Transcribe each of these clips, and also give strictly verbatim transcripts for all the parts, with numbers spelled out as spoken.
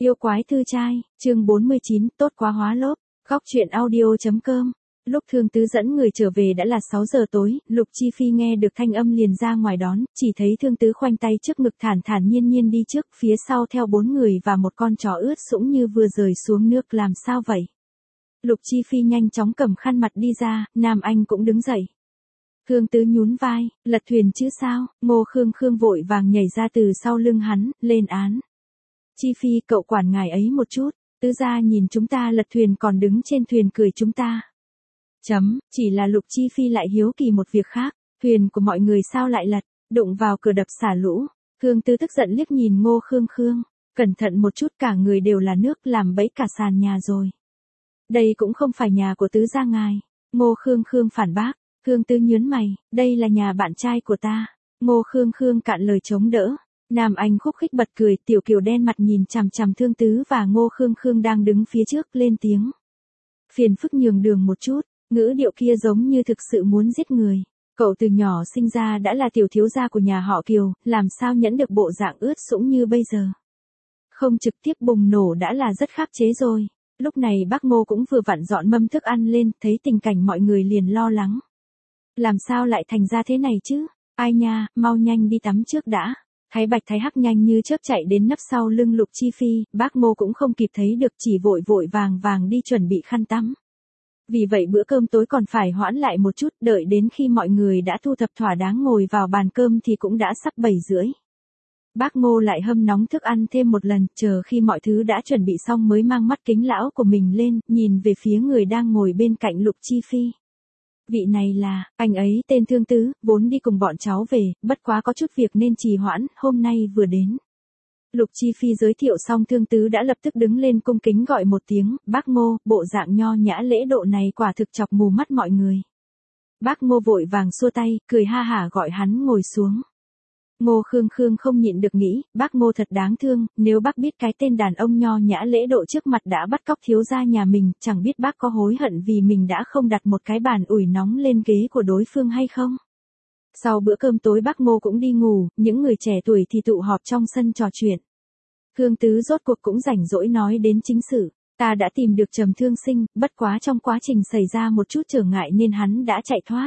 Yêu quái thư trai, chương bốn mươi chín, tốt quá hóa lốp, góc truyện audio.com. Lúc Thương Tứ dẫn người trở về đã là sáu giờ tối, Lục Chi Phi nghe được thanh âm liền ra ngoài đón, chỉ thấy Thương Tứ khoanh tay trước ngực thản thản nhiên nhiên đi trước, phía sau theo bốn người và một con chó ướt sũng như vừa rời xuống nước. Làm sao vậy? Lục Chi Phi nhanh chóng cầm khăn mặt đi ra, Nam Anh cũng đứng dậy. Thương Tứ nhún vai, lật thuyền chứ sao? Ngô Khương Khương vội vàng nhảy ra từ sau lưng hắn, lên án. Chi Phi, cậu quản ngài ấy một chút, Tứ gia nhìn chúng ta lật thuyền còn đứng trên thuyền cười chúng ta. Chấm, chỉ là Lục Chi Phi lại hiếu kỳ một việc khác, thuyền của mọi người sao lại lật, đụng vào cửa đập xả lũ. Thương Tứ tức giận liếc nhìn Ngô Khương Khương, cẩn thận một chút, cả người đều là nước, làm bẫy cả sàn nhà rồi. Đây cũng không phải nhà của Tứ gia ngài. Ngô Khương Khương phản bác. Thương Tứ nhớn mày, đây là nhà bạn trai của ta. Ngô Khương Khương cạn lời chống đỡ. Nam Anh khúc khích bật cười, Tiểu Kiều đen mặt nhìn chằm chằm Thương Tứ và Ngô Khương Khương đang đứng phía trước, lên tiếng. Phiền phức nhường đường một chút, ngữ điệu kia giống như thực sự muốn giết người. Cậu từ nhỏ sinh ra đã là tiểu thiếu gia của nhà họ Kiều, làm sao nhẫn được bộ dạng ướt sũng như bây giờ. Không trực tiếp bùng nổ đã là rất khắc chế rồi. Lúc này bác Ngô cũng vừa vặn dọn mâm thức ăn lên, thấy tình cảnh mọi người liền lo lắng. Làm sao lại thành ra thế này chứ? Ai nha, mau nhanh đi tắm trước đã. Thái Bạch Thái Hắc nhanh như chớp chạy đến nấp sau lưng Lục Chi Phi, bác Ngô cũng không kịp thấy được, chỉ vội vội vàng vàng đi chuẩn bị khăn tắm. Vì vậy bữa cơm tối còn phải hoãn lại một chút, đợi đến khi mọi người đã thu thập thỏa đáng ngồi vào bàn cơm thì cũng đã sắp bảy rưỡi. Bác Ngô lại hâm nóng thức ăn thêm một lần, chờ khi mọi thứ đã chuẩn bị xong mới mang mắt kính lão của mình lên, nhìn về phía người đang ngồi bên cạnh Lục Chi Phi. Vị này là, anh ấy tên Thương Tứ, vốn đi cùng bọn cháu về, bất quá có chút việc nên trì hoãn, hôm nay vừa đến. Lục Chi Phi giới thiệu xong Thương Tứ đã lập tức đứng lên cung kính gọi một tiếng, bác Ngô, bộ dạng nho nhã lễ độ này quả thực chọc mù mắt mọi người. Bác Ngô vội vàng xua tay, cười ha hả gọi hắn ngồi xuống. Ngô Khương Khương không nhịn được nghĩ, bác Ngô thật đáng thương, nếu bác biết cái tên đàn ông nho nhã lễ độ trước mặt đã bắt cóc thiếu gia nhà mình, chẳng biết bác có hối hận vì mình đã không đặt một cái bàn ủi nóng lên ghế của đối phương hay không. Sau bữa cơm tối bác Ngô cũng đi ngủ, những người trẻ tuổi thì tụ họp trong sân trò chuyện. Thương Tứ rốt cuộc cũng rảnh rỗi nói đến chính sự, ta đã tìm được Trầm Thương Sinh, bất quá trong quá trình xảy ra một chút trở ngại nên hắn đã chạy thoát.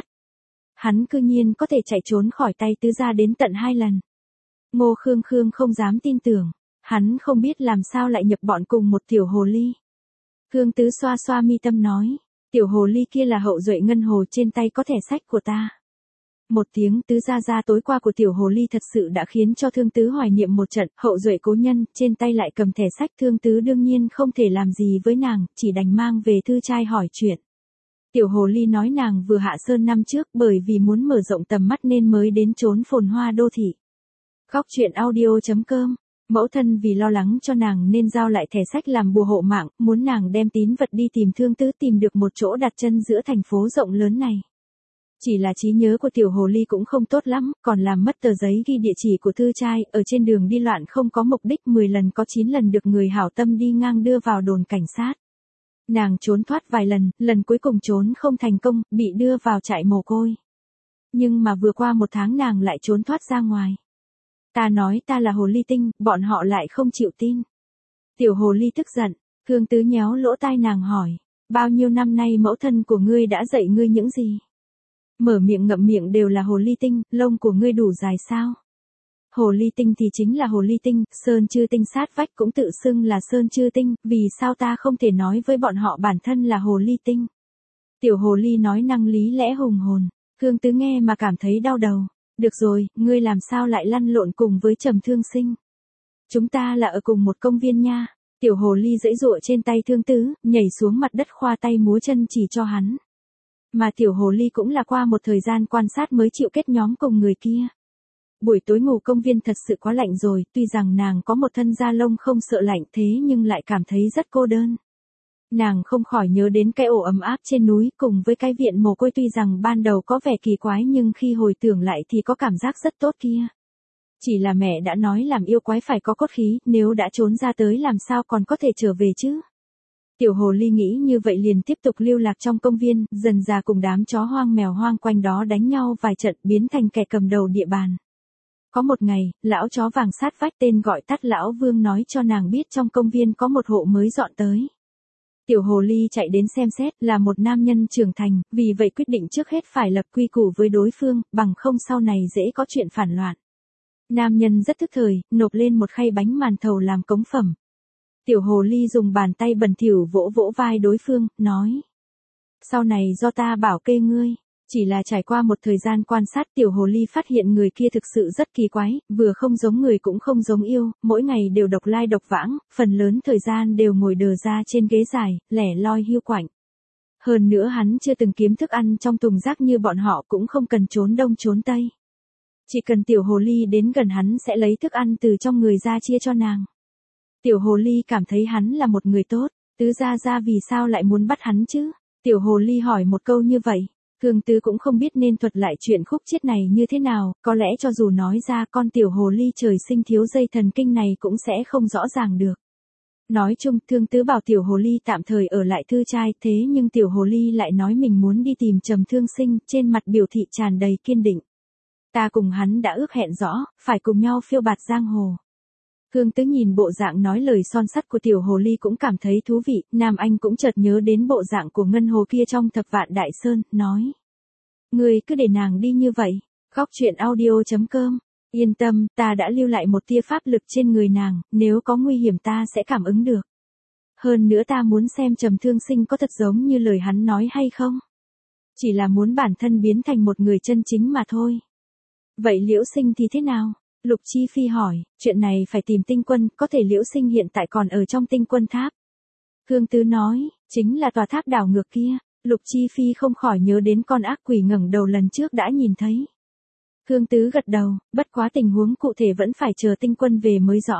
Hắn cư nhiên có thể chạy trốn khỏi tay Tứ gia đến tận hai lần. Ngô Khương Khương không dám tin tưởng, hắn không biết làm sao lại nhập bọn cùng một tiểu hồ ly. Thương Tứ xoa xoa mi tâm nói, tiểu hồ ly kia là hậu duệ ngân hồ trên tay có thẻ sách của ta. Một tiếng Tứ gia gia tối qua của tiểu hồ ly thật sự đã khiến cho Thương Tứ hoài niệm một trận, hậu duệ cố nhân, trên tay lại cầm thẻ sách. Thương Tứ đương nhiên không thể làm gì với nàng, chỉ đành mang về thư trai hỏi chuyện. Tiểu hồ ly nói nàng vừa hạ sơn năm trước bởi vì muốn mở rộng tầm mắt nên mới đến trốn phồn hoa đô thị. Góc truyện audio.com. Mẫu thân vì lo lắng cho nàng nên giao lại thẻ sách làm bùa hộ mạng, muốn nàng đem tín vật đi tìm Thương Tứ tìm được một chỗ đặt chân giữa thành phố rộng lớn này. Chỉ là trí nhớ của tiểu hồ ly cũng không tốt lắm, còn làm mất tờ giấy ghi địa chỉ của thư trai, ở trên đường đi loạn không có mục đích, mười lần có chín lần được người hảo tâm đi ngang đưa vào đồn cảnh sát. Nàng trốn thoát vài lần, lần cuối cùng trốn không thành công, bị đưa vào trại mồ côi. Nhưng mà vừa qua một tháng nàng lại trốn thoát ra ngoài. Ta nói ta là hồ ly tinh, bọn họ lại không chịu tin. Tiểu hồ ly tức giận, Thương Tứ nhéo lỗ tai nàng hỏi, bao nhiêu năm nay mẫu thân của ngươi đã dạy ngươi những gì? Mở miệng ngậm miệng đều là hồ ly tinh, lông của ngươi đủ dài sao? Hồ ly tinh thì chính là hồ ly tinh, Sơn Chư Tinh sát vách cũng tự xưng là Sơn Chư Tinh, vì sao ta không thể nói với bọn họ bản thân là hồ ly tinh? Tiểu hồ ly nói năng lý lẽ hùng hồn, Thương Tứ nghe mà cảm thấy đau đầu. Được rồi, ngươi làm sao lại lăn lộn cùng với Trầm Thương Sinh? Chúng ta là ở cùng một công viên nha. Tiểu hồ ly giãy giụa trên tay Thương Tứ, nhảy xuống mặt đất khoa tay múa chân chỉ cho hắn. Mà tiểu hồ ly cũng là qua một thời gian quan sát mới chịu kết nhóm cùng người kia. Buổi tối ngủ công viên thật sự quá lạnh rồi, tuy rằng nàng có một thân da lông không sợ lạnh thế nhưng lại cảm thấy rất cô đơn. Nàng không khỏi nhớ đến cái ổ ấm áp trên núi cùng với cái viện mồ côi, tuy rằng ban đầu có vẻ kỳ quái nhưng khi hồi tưởng lại thì có cảm giác rất tốt kia. Chỉ là mẹ đã nói làm yêu quái phải có cốt khí, nếu đã trốn ra tới làm sao còn có thể trở về chứ? Tiểu hồ ly nghĩ như vậy liền tiếp tục lưu lạc trong công viên, dần dà cùng đám chó hoang mèo hoang quanh đó đánh nhau vài trận biến thành kẻ cầm đầu địa bàn. Có một ngày, lão chó vàng sát vách tên gọi tắt lão Vương nói cho nàng biết trong công viên có một hộ mới dọn tới. Tiểu hồ ly chạy đến xem xét, là một nam nhân trưởng thành, vì vậy quyết định trước hết phải lập quy củ với đối phương, bằng không sau này dễ có chuyện phản loạn. Nam nhân rất thức thời, nộp lên một khay bánh màn thầu làm cống phẩm. Tiểu hồ ly dùng bàn tay bẩn thỉu vỗ vỗ vai đối phương, nói. Sau này do ta bảo kê ngươi. Chỉ là trải qua một thời gian quan sát, tiểu hồ ly phát hiện người kia thực sự rất kỳ quái, vừa không giống người cũng không giống yêu, mỗi ngày đều độc lai độc vãng, phần lớn thời gian đều ngồi đờ ra trên ghế dài, lẻ loi hiu quạnh. Hơn nữa hắn chưa từng kiếm thức ăn trong thùng rác như bọn họ, cũng không cần trốn đông trốn tây. Chỉ cần tiểu hồ ly đến gần hắn sẽ lấy thức ăn từ trong người ra chia cho nàng. Tiểu hồ ly cảm thấy hắn là một người tốt, tứ gia gia vì sao lại muốn bắt hắn chứ? Tiểu hồ ly hỏi một câu như vậy. Thương Tứ cũng không biết nên thuật lại chuyện khúc chiết này như thế nào, có lẽ cho dù nói ra con tiểu hồ ly trời sinh thiếu dây thần kinh này cũng sẽ không rõ ràng được. Nói chung, Thương Tứ bảo tiểu hồ ly tạm thời ở lại thư trai, thế nhưng tiểu hồ ly lại nói mình muốn đi tìm Trầm Thương Sinh, trên mặt biểu thị tràn đầy kiên định. Ta cùng hắn đã ước hẹn rõ, phải cùng nhau phiêu bạt giang hồ. Thương Tứ nhìn bộ dạng nói lời son sắt của tiểu hồ ly cũng cảm thấy thú vị, Nam Anh cũng chợt nhớ đến bộ dạng của ngân hồ kia trong Thập Vạn Đại Sơn, nói. Ngươi cứ để nàng đi như vậy, khóc chuyện audio chấm com, yên tâm, ta đã lưu lại một tia pháp lực trên người nàng, nếu có nguy hiểm ta sẽ cảm ứng được. Hơn nữa ta muốn xem Trầm Thương Sinh có thật giống như lời hắn nói hay không. Chỉ là muốn bản thân biến thành một người chân chính mà thôi. Vậy Liễu Sinh thì thế nào? Lục Chi Phi hỏi, chuyện này phải tìm Tinh Quân, có thể Liễu Sinh hiện tại còn ở trong Tinh Quân tháp. Thương Tứ nói, chính là tòa tháp đảo ngược kia. Lục Chi Phi không khỏi nhớ đến con ác quỷ ngẩng đầu lần trước đã nhìn thấy. Thương Tứ gật đầu, bất quá tình huống cụ thể vẫn phải chờ Tinh Quân về mới rõ.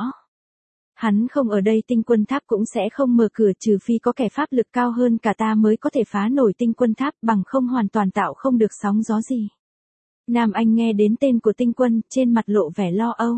Hắn không ở đây Tinh Quân tháp cũng sẽ không mở cửa, trừ phi có kẻ pháp lực cao hơn cả ta mới có thể phá nổi Tinh Quân tháp, bằng không hoàn toàn tạo không được sóng gió gì. Nam Anh nghe đến tên của Tinh Quân, trên mặt lộ vẻ lo âu.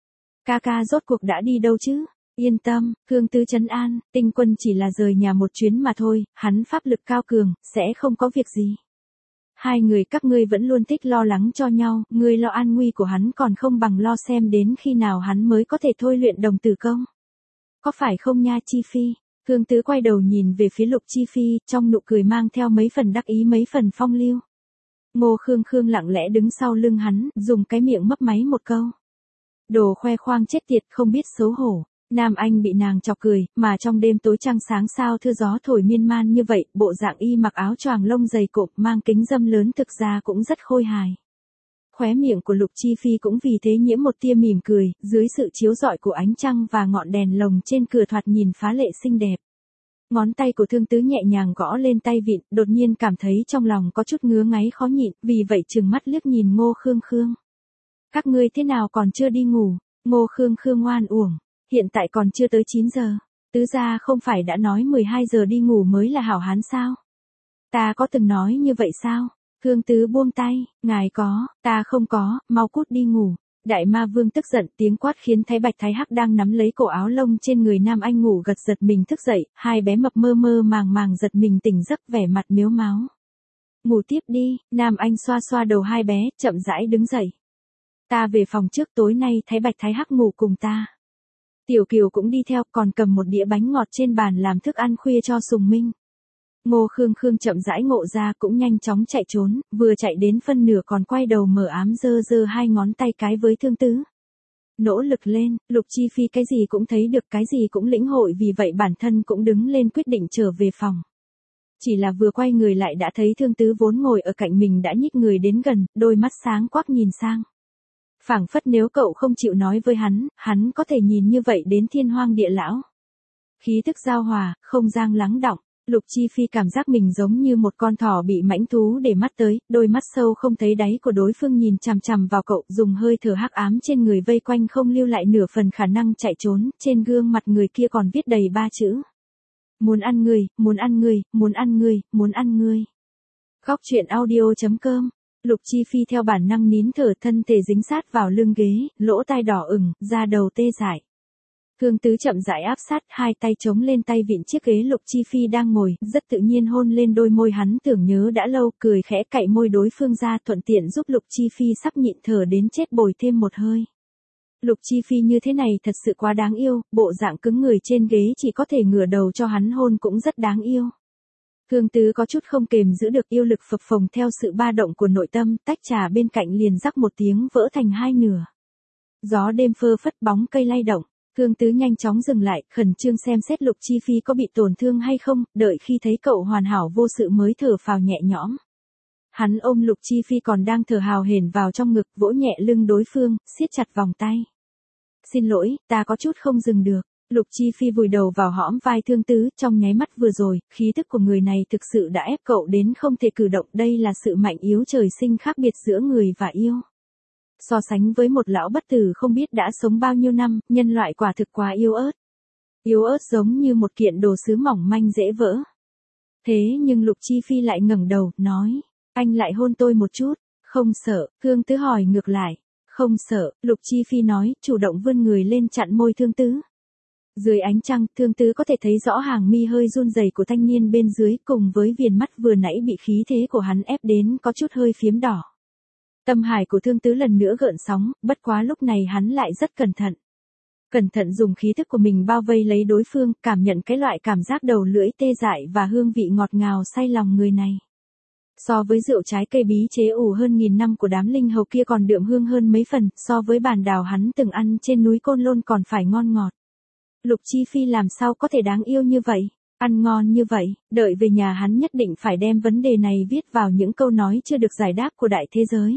Ca ca rốt cuộc đã đi đâu chứ? Yên tâm, Thương Tứ trấn an, Tinh Quân chỉ là rời nhà một chuyến mà thôi, hắn pháp lực cao cường, sẽ không có việc gì. Hai người các ngươi vẫn luôn thích lo lắng cho nhau, ngươi lo an nguy của hắn còn không bằng lo xem đến khi nào hắn mới có thể thôi luyện đồng tử công. Có phải không nha Chi Phi? Thương Tứ quay đầu nhìn về phía Lục Chi Phi, trong nụ cười mang theo mấy phần đắc ý mấy phần phong lưu. Ngô Khương Khương lặng lẽ đứng sau lưng hắn, dùng cái miệng mấp máy một câu. Đồ khoe khoang chết tiệt, không biết xấu hổ. Nam Anh bị nàng chọc cười, mà trong đêm tối trăng sáng sao thưa gió thổi miên man như vậy, bộ dạng y mặc áo choàng lông dày cộp mang kính dâm lớn thực ra cũng rất khôi hài. Khóe miệng của Lục Chi Phi cũng vì thế nhiễm một tia mỉm cười, dưới sự chiếu rọi của ánh trăng và ngọn đèn lồng trên cửa thoạt nhìn phá lệ xinh đẹp. Ngón tay của Thương Tứ nhẹ nhàng gõ lên tay vịn, đột nhiên cảm thấy trong lòng có chút ngứa ngáy khó nhịn, vì vậy trừng mắt liếc nhìn Ngô Khương Khương. Các ngươi thế nào còn chưa đi ngủ? Ngô Khương Khương oan uổng, hiện tại còn chưa tới chín giờ. Tứ gia không phải đã nói mười hai giờ đi ngủ mới là hảo hán sao? Ta có từng nói như vậy sao? Thương Tứ buông tay, ngài có, ta không có, mau cút đi ngủ. Đại Ma Vương tức giận, tiếng quát khiến Thái Bạch Thái Hắc đang nắm lấy cổ áo lông trên người Nam Anh ngủ gật giật mình thức dậy, hai bé mập mơ mơ màng màng giật mình tỉnh giấc vẻ mặt mếu máo. Ngủ tiếp đi, Nam Anh xoa xoa đầu hai bé, chậm rãi đứng dậy. Ta về phòng trước, tối nay Thái Bạch Thái Hắc ngủ cùng ta. Tiểu Kiều cũng đi theo, còn cầm một đĩa bánh ngọt trên bàn làm thức ăn khuya cho Sùng Minh. Ngô Khương Khương chậm rãi ngộ ra cũng nhanh chóng chạy trốn, vừa chạy đến phân nửa còn quay đầu mở ám giơ giơ hai ngón tay cái với Thương Tứ. Nỗ lực lên, Lục Chi Phi cái gì cũng thấy được, cái gì cũng lĩnh hội, vì vậy bản thân cũng đứng lên quyết định trở về phòng. Chỉ là vừa quay người lại đã thấy Thương Tứ vốn ngồi ở cạnh mình đã nhích người đến gần, đôi mắt sáng quắc nhìn sang. Phảng phất nếu cậu không chịu nói với hắn, hắn có thể nhìn như vậy đến thiên hoang địa lão. Khí thức giao hòa, không gian lắng đọng. Lục Chi Phi cảm giác mình giống như một con thỏ bị mãnh thú để mắt tới, đôi mắt sâu không thấy đáy của đối phương nhìn chằm chằm vào cậu, dùng hơi thở hắc ám trên người vây quanh không lưu lại nửa phần khả năng chạy trốn, trên gương mặt người kia còn viết đầy ba chữ. Muốn ăn người, muốn ăn người, muốn ăn người, muốn ăn người. Khóc chuyện audio chấm com. Lục Chi Phi theo bản năng nín thở, thân thể dính sát vào lưng ghế, lỗ tai đỏ ửng, da đầu tê dại. Thương Tứ chậm rãi áp sát, hai tay chống lên tay vịn chiếc ghế Lục Chi Phi đang ngồi, rất tự nhiên hôn lên đôi môi hắn tưởng nhớ đã lâu, cười khẽ cạy môi đối phương ra, thuận tiện giúp Lục Chi Phi sắp nhịn thở đến chết bồi thêm một hơi. Lục Chi Phi như thế này thật sự quá đáng yêu, bộ dạng cứng người trên ghế chỉ có thể ngửa đầu cho hắn hôn cũng rất đáng yêu. Thương Tứ có chút không kềm giữ được, yêu lực phập phồng theo sự ba động của nội tâm, tách trà bên cạnh liền rắc một tiếng vỡ thành hai nửa. Gió đêm phơ phất, bóng cây lay động. Thương Tứ nhanh chóng dừng lại, khẩn trương xem xét Lục Chi Phi có bị tổn thương hay không, đợi khi thấy cậu hoàn hảo vô sự mới thở phào nhẹ nhõm. Hắn ôm Lục Chi Phi còn đang thở hào hển vào trong ngực, vỗ nhẹ lưng đối phương, siết chặt vòng tay. Xin lỗi, ta có chút không dừng được. Lục Chi Phi vùi đầu vào hõm vai Thương Tứ, trong nháy mắt vừa rồi, khí thức của người này thực sự đã ép cậu đến không thể cử động, đây là sự mạnh yếu trời sinh khác biệt giữa người và yêu. So sánh với một lão bất tử không biết đã sống bao nhiêu năm, nhân loại quả thực quá yếu ớt. Yếu ớt giống như một kiện đồ sứ mỏng manh dễ vỡ. Thế nhưng Lục Chi Phi lại ngẩng đầu, nói, anh lại hôn tôi một chút, không sợ, Thương Tứ hỏi ngược lại. Không sợ, Lục Chi Phi nói, chủ động vươn người lên chặn môi Thương Tứ. Dưới ánh trăng, Thương Tứ có thể thấy rõ hàng mi hơi run rẩy của thanh niên bên dưới, cùng với viền mắt vừa nãy bị khí thế của hắn ép đến có chút hơi phiếm đỏ. Tâm hải của Thương Tứ lần nữa gợn sóng, bất quá lúc này hắn lại rất cẩn thận. Cẩn thận dùng khí thức của mình bao vây lấy đối phương, cảm nhận cái loại cảm giác đầu lưỡi tê dại và hương vị ngọt ngào say lòng người này. So với rượu trái cây bí chế ủ hơn nghìn năm của đám linh hầu kia còn đượm hương hơn mấy phần, so với bàn đào hắn từng ăn trên núi Côn Lôn còn phải ngon ngọt. Lục Chi Phi làm sao có thể đáng yêu như vậy, ăn ngon như vậy, đợi về nhà hắn nhất định phải đem vấn đề này viết vào những câu nói chưa được giải đáp của đại thế giới.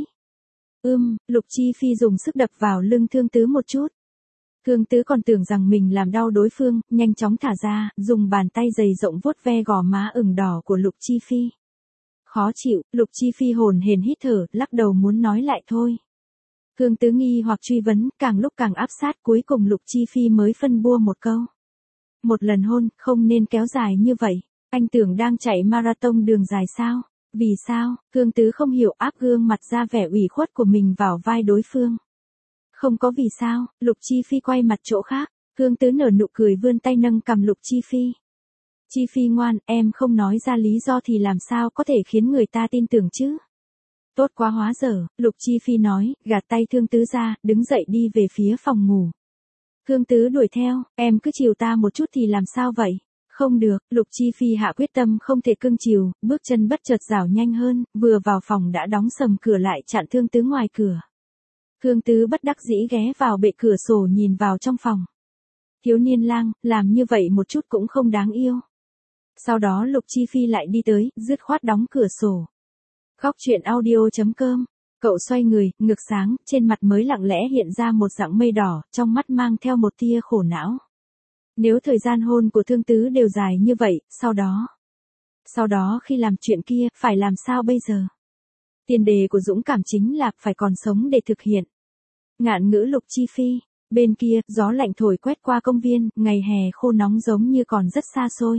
Ưm, Lục Chi Phi dùng sức đập vào lưng Thương Tứ một chút. Thương Tứ còn tưởng rằng mình làm đau đối phương, nhanh chóng thả ra, dùng bàn tay dày rộng vuốt ve gò má ửng đỏ của Lục Chi Phi. Khó chịu, Lục Chi Phi hồn hển hít thở, lắc đầu muốn nói lại thôi. Thương Tứ nghi hoặc truy vấn, càng lúc càng áp sát, cuối cùng Lục Chi Phi mới phân bua một câu. Một lần hôn, không nên kéo dài như vậy, anh tưởng đang chạy marathon đường dài sao? Vì sao? Thương Tứ không hiểu, áp gương mặt ra vẻ ủy khuất của mình vào vai đối phương. Không có vì sao, Lục Chi Phi quay mặt chỗ khác, Thương Tứ nở nụ cười vươn tay nâng cằm Lục Chi Phi. Chi Phi ngoan, em không nói ra lý do thì làm sao có thể khiến người ta tin tưởng chứ? Tốt quá hóa dở, Lục Chi Phi nói, gạt tay Thương Tứ ra, đứng dậy đi về phía phòng ngủ. Thương Tứ đuổi theo, em cứ chiều ta một chút thì làm sao vậy? Không được, Lục Chi Phi hạ quyết tâm không thể cưng chiều, bước chân bất chợt rảo nhanh hơn, vừa vào phòng đã đóng sầm cửa lại chặn Thương Tứ ngoài cửa. Thương Tứ bất đắc dĩ ghé vào bệ cửa sổ nhìn vào trong phòng. Thiếu niên lang, làm như vậy một chút cũng không đáng yêu. Sau đó Lục Chi Phi lại đi tới, dứt khoát đóng cửa sổ. Góc truyện audio chấm com. Cậu xoay người, ngực sáng, trên mặt mới lặng lẽ hiện ra một dạng mây đỏ, trong mắt mang theo một tia khổ não. Nếu thời gian hôn của Thương Tứ đều dài như vậy, sau đó... Sau đó khi làm chuyện kia, phải làm sao bây giờ? Tiền đề của dũng cảm chính là phải còn sống để thực hiện. Ngạn ngữ Lục Chi Phi. Bên kia, gió lạnh thổi quét qua công viên, ngày hè khô nóng giống như còn rất xa xôi.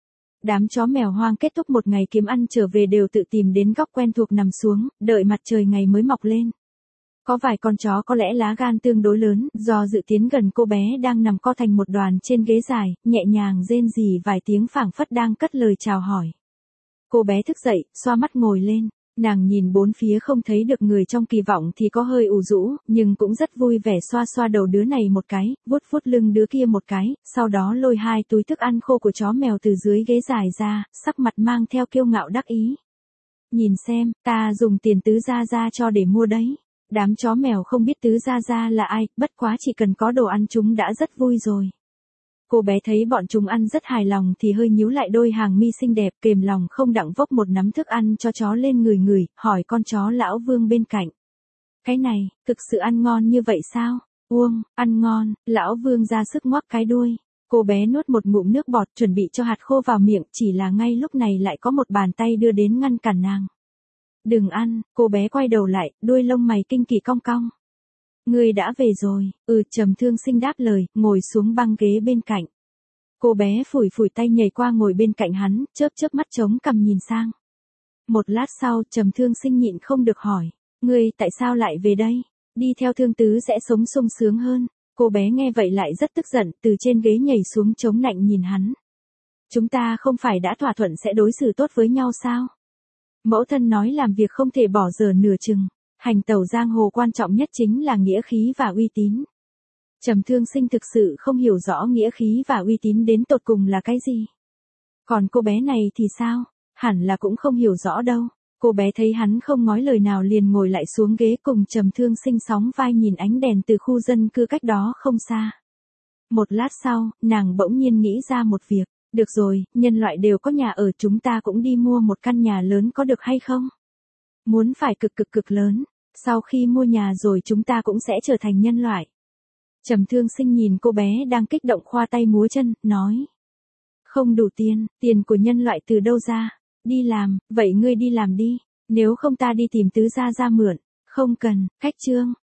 Đám chó mèo hoang kết thúc một ngày kiếm ăn trở về đều tự tìm đến góc quen thuộc nằm xuống, đợi mặt trời ngày mới mọc lên. Có vài con chó có lẽ lá gan tương đối lớn, do dự tiến gần cô bé đang nằm co thành một đoàn trên ghế dài, nhẹ nhàng rên rỉ vài tiếng phảng phất đang cất lời chào hỏi. Cô bé thức dậy, xoa mắt ngồi lên. Nàng nhìn bốn phía không thấy được người trong kỳ vọng thì có hơi ủ rũ, nhưng cũng rất vui vẻ xoa xoa đầu đứa này một cái, vuốt vuốt lưng đứa kia một cái, sau đó lôi hai túi thức ăn khô của chó mèo từ dưới ghế dài ra, sắc mặt mang theo kiêu ngạo đắc ý. Nhìn xem, ta dùng tiền Tứ Gia Gia cho để mua đấy. Đám chó mèo không biết Tứ Gia Gia là ai, bất quá chỉ cần có đồ ăn chúng đã rất vui rồi. Cô bé thấy bọn chúng ăn rất hài lòng thì hơi nhíu lại đôi hàng mi xinh đẹp, kềm lòng không đặng vốc một nắm thức ăn cho chó lên người người, hỏi con chó lão Vương bên cạnh. Cái này, thực sự ăn ngon như vậy sao? Uông, ăn ngon, lão Vương ra sức ngoắc cái đuôi. Cô bé nuốt một ngụm nước bọt chuẩn bị cho hạt khô vào miệng, chỉ là ngay lúc này lại có một bàn tay đưa đến ngăn cản nàng. Đừng ăn, cô bé quay đầu lại, đuôi lông mày kinh kỳ cong cong. Ngươi đã về rồi, ừ, Trầm Thương Sinh đáp lời, ngồi xuống băng ghế bên cạnh. Cô bé phủi phủi tay nhảy qua ngồi bên cạnh hắn, chớp chớp mắt trống cằm nhìn sang. Một lát sau, Trầm Thương Sinh nhịn không được hỏi, ngươi tại sao lại về đây? Đi theo Thương Tứ sẽ sống sung sướng hơn. Cô bé nghe vậy lại rất tức giận, từ trên ghế nhảy xuống chống nạnh nhìn hắn. Chúng ta không phải đã thỏa thuận sẽ đối xử tốt với nhau sao? Mẫu thân nói làm việc không thể bỏ dở nửa chừng. Hành tẩu giang hồ quan trọng nhất chính là nghĩa khí và uy tín. Trầm Thương Sinh thực sự không hiểu rõ nghĩa khí và uy tín đến tột cùng là cái gì. Còn cô bé này thì sao? Hẳn là cũng không hiểu rõ đâu. Cô bé thấy hắn không nói lời nào liền ngồi lại xuống ghế cùng Trầm Thương Sinh sóng vai nhìn ánh đèn từ khu dân cư cách đó không xa. Một lát sau, nàng bỗng nhiên nghĩ ra một việc. Được rồi, nhân loại đều có nhà ở, chúng ta cũng đi mua một căn nhà lớn có được hay không? Muốn phải cực cực cực lớn. Sau khi mua nhà rồi chúng ta cũng sẽ trở thành nhân loại. Trầm Thương Sinh nhìn cô bé đang kích động khoa tay múa chân, nói. Không đủ tiền, tiền của nhân loại từ đâu ra? Đi làm, vậy ngươi đi làm đi. Nếu không ta đi tìm tứ gia ra mượn. Không cần, cách trương.